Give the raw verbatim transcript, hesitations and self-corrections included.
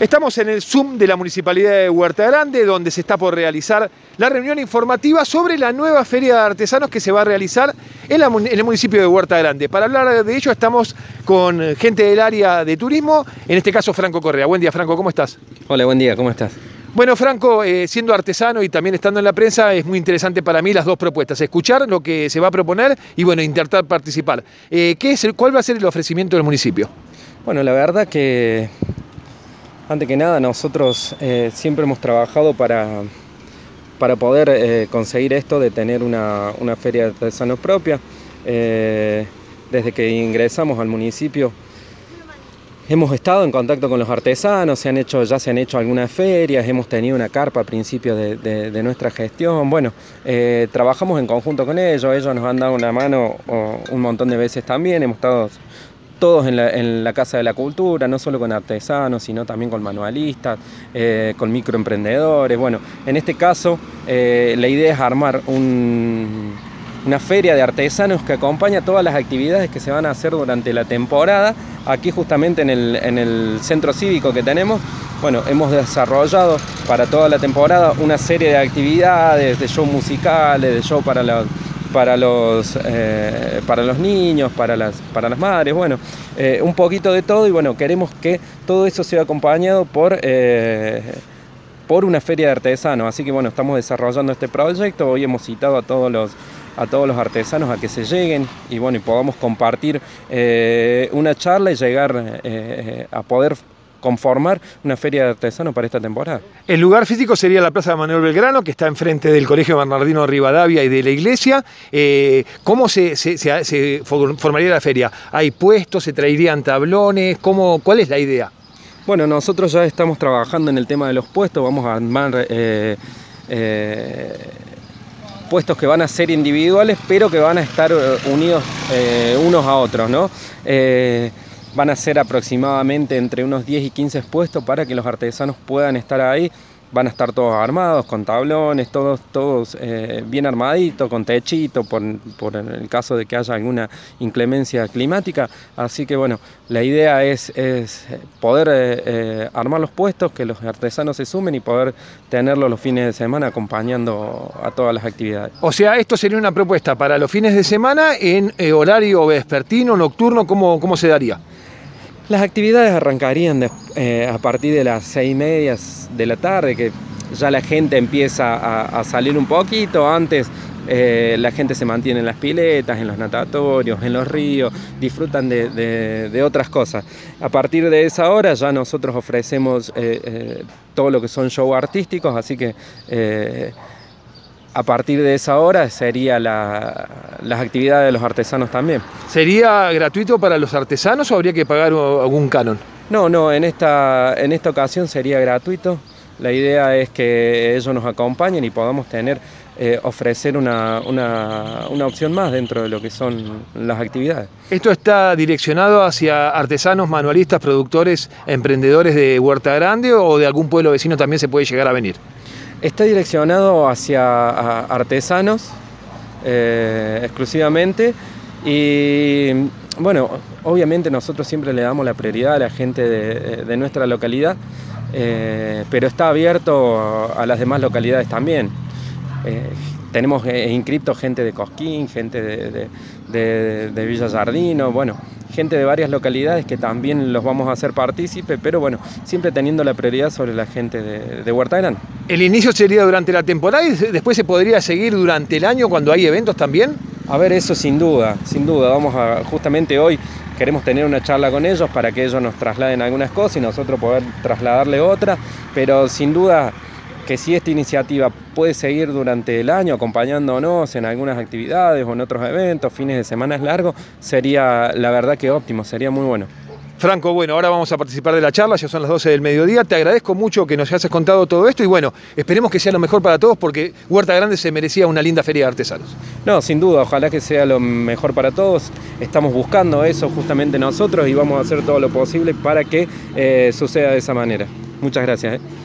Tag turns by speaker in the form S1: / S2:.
S1: Estamos en el Zoom de la Municipalidad de Huerta Grande, donde se está por realizar la reunión informativa sobre la nueva Feria de Artesanos que se va a realizar en, la, en el municipio de Huerta Grande. Para hablar de ello estamos con gente del área de turismo, en este caso Franco Correa. Buen día, Franco, ¿cómo estás?
S2: Hola, buen día, ¿cómo estás?
S1: Bueno, Franco, eh, siendo artesano y también estando en la prensa, es muy interesante para mí las dos propuestas, escuchar lo que se va a proponer y, bueno, intentar participar. Eh, ¿qué es el, ¿Cuál va a ser el ofrecimiento del municipio?
S2: Bueno, la verdad que, antes que nada, nosotros eh, siempre hemos trabajado para, para poder eh, conseguir esto de tener una, una feria de artesanos propia. Eh, desde que ingresamos al municipio, hemos estado en contacto con los artesanos, se han hecho, ya se han hecho algunas ferias, hemos tenido una carpa a principio de, de, de nuestra gestión. Bueno, eh, trabajamos en conjunto con ellos, ellos nos han dado una mano oh, un montón de veces también, hemos estado todos en la, en la Casa de la Cultura, no solo con artesanos, sino también con manualistas, eh, con microemprendedores. Bueno, en este caso eh, la idea es armar un... una feria de artesanos que acompaña todas las actividades que se van a hacer durante la temporada. Aquí justamente en el, en el centro cívico que tenemos, bueno, hemos desarrollado para toda la temporada una serie de actividades, de show musicales, de show para los, para los, eh, para los niños, para las, para las madres, bueno, eh, un poquito de todo y bueno, queremos que todo eso sea acompañado por... Eh, por una feria de artesanos, así que bueno, estamos desarrollando este proyecto. Hoy hemos citado a todos los a todos los artesanos a que se lleguen y bueno, y podamos compartir eh, una charla y llegar eh, a poder conformar una feria de artesanos para esta temporada.
S1: El lugar físico sería la Plaza Manuel Belgrano, que está enfrente del Colegio Bernardino Rivadavia y de la iglesia. Eh, ¿Cómo se, se, se, se formaría la feria? ¿Hay puestos? ¿Se traerían tablones? ¿Cómo, ¿Cuál es la idea?
S2: Bueno, nosotros ya estamos trabajando en el tema de los puestos, vamos a armar eh, eh, puestos que van a ser individuales, pero que van a estar unidos eh, unos a otros, ¿no? Eh, van a ser aproximadamente entre unos diez y quince puestos para que los artesanos puedan estar ahí. Van a estar todos armados, con tablones, todos, todos eh, bien armaditos, con techito, por, por el caso de que haya alguna inclemencia climática. Así que bueno, la idea es, es poder eh, eh, armar los puestos, que los artesanos se sumen y poder tenerlos los fines de semana acompañando a todas las actividades.
S1: O sea, esto sería una propuesta para los fines de semana en eh, horario vespertino, nocturno, ¿cómo, cómo se daría?
S2: Las actividades arrancarían de, eh, a partir de las seis y media de la tarde, que ya la gente empieza a, a salir un poquito. Antes eh, la gente se mantiene en las piletas, en los natatorios, en los ríos, disfrutan de, de, de otras cosas. A partir de esa hora ya nosotros ofrecemos eh, eh, todo lo que son shows artísticos, así que eh, a partir de esa hora serían la, las actividades de los artesanos también.
S1: ¿Sería gratuito para los artesanos o habría que pagar algún canon?
S2: No, no, en esta, en esta ocasión sería gratuito. La idea es que ellos nos acompañen y podamos tener, eh, ofrecer una, una, una opción más dentro de lo que son las actividades.
S1: ¿Esto está direccionado hacia artesanos, manualistas, productores, emprendedores de Huerta Grande o de algún pueblo vecino también se puede llegar a venir?
S2: Está direccionado hacia artesanos eh, exclusivamente y bueno, obviamente nosotros siempre le damos la prioridad a la gente de, de nuestra localidad, eh, pero está abierto a las demás localidades también. Eh, tenemos eh, inscriptos gente de Cosquín, gente de, de, de, de Villa Jardino, bueno, gente de varias localidades que también los vamos a hacer partícipe, pero bueno, siempre teniendo la prioridad sobre la gente de, de Huerta Grande.
S1: ¿El inicio sería durante la temporada y después se podría seguir durante el año cuando hay eventos también?
S2: A ver, eso sin duda, sin duda. Vamos a, justamente hoy queremos tener una charla con ellos para que ellos nos trasladen algunas cosas y nosotros poder trasladarle otras, pero sin duda que si esta iniciativa puede seguir durante el año acompañándonos en algunas actividades o en otros eventos, fines de semana largos, sería la verdad que óptimo, sería muy bueno.
S1: Franco, bueno, ahora vamos a participar de la charla, ya son las doce del mediodía, te agradezco mucho que nos hayas contado todo esto y bueno, esperemos que sea lo mejor para todos porque Huerta Grande se merecía una linda feria de artesanos.
S2: No, sin duda, ojalá que sea lo mejor para todos, estamos buscando eso justamente nosotros y vamos a hacer todo lo posible para que eh, suceda de esa manera. Muchas gracias. ¿eh?